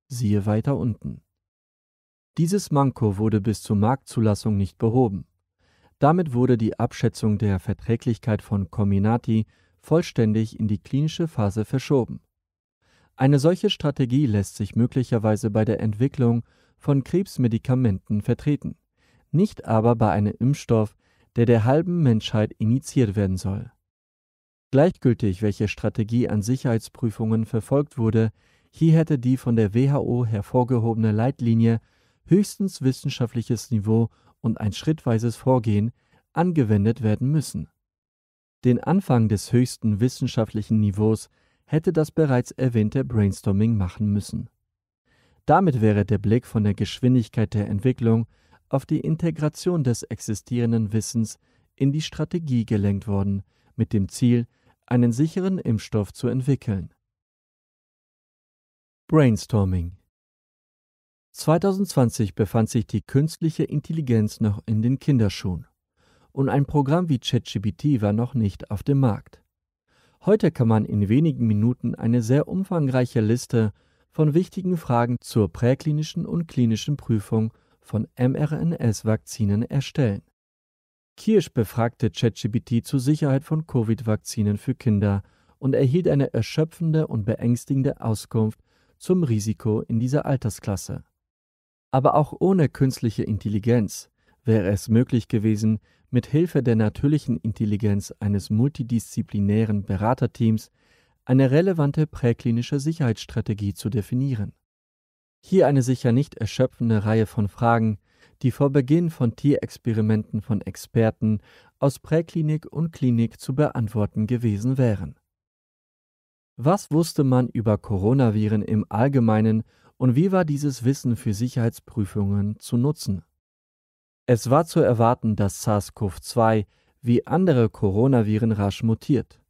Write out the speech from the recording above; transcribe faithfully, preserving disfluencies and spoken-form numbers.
Siehe weiter unten. Dieses Manko wurde bis zur Marktzulassung nicht behoben. Damit wurde die Abschätzung der Verträglichkeit von Comirnaty vollständig in die klinische Phase verschoben. Eine solche Strategie lässt sich möglicherweise bei der Entwicklung von Krebsmedikamenten vertreten, nicht aber bei einem Impfstoff, der der halben Menschheit injiziert werden soll. Gleichgültig, welche Strategie an Sicherheitsprüfungen verfolgt wurde, hier hätte die von der W H O hervorgehobene Leitlinie höchstens wissenschaftliches Niveau und ein schrittweises Vorgehen angewendet werden müssen. Den Anfang des höchsten wissenschaftlichen Niveaus hätte das bereits erwähnte Brainstorming machen müssen. Damit wäre der Blick von der Geschwindigkeit der Entwicklung auf die Integration des existierenden Wissens in die Strategie gelenkt worden, mit dem Ziel, einen sicheren Impfstoff zu entwickeln. Brainstorming. zwanzig zwanzig befand sich die künstliche Intelligenz noch in den Kinderschuhen und ein Programm wie ChatGPT war noch nicht auf dem Markt. Heute kann man in wenigen Minuten eine sehr umfangreiche Liste von wichtigen Fragen zur präklinischen und klinischen Prüfung von mRNA-Vakzinen erstellen. Kirsch befragte ChatGPT zur Sicherheit von Covid-Vakzinen für Kinder und erhielt eine erschöpfende und beängstigende Auskunft zum Risiko in dieser Altersklasse. Aber auch ohne künstliche Intelligenz wäre es möglich gewesen, mit Hilfe der natürlichen Intelligenz eines multidisziplinären Beraterteams eine relevante präklinische Sicherheitsstrategie zu definieren. Hier eine sicher nicht erschöpfende Reihe von Fragen, die vor Beginn von Tierexperimenten von Experten aus Präklinik und Klinik zu beantworten gewesen wären. Was wusste man über Coronaviren im Allgemeinen und wie war dieses Wissen für Sicherheitsprüfungen zu nutzen? Es war zu erwarten, dass SARS-CoV zwei wie andere Coronaviren rasch mutiert.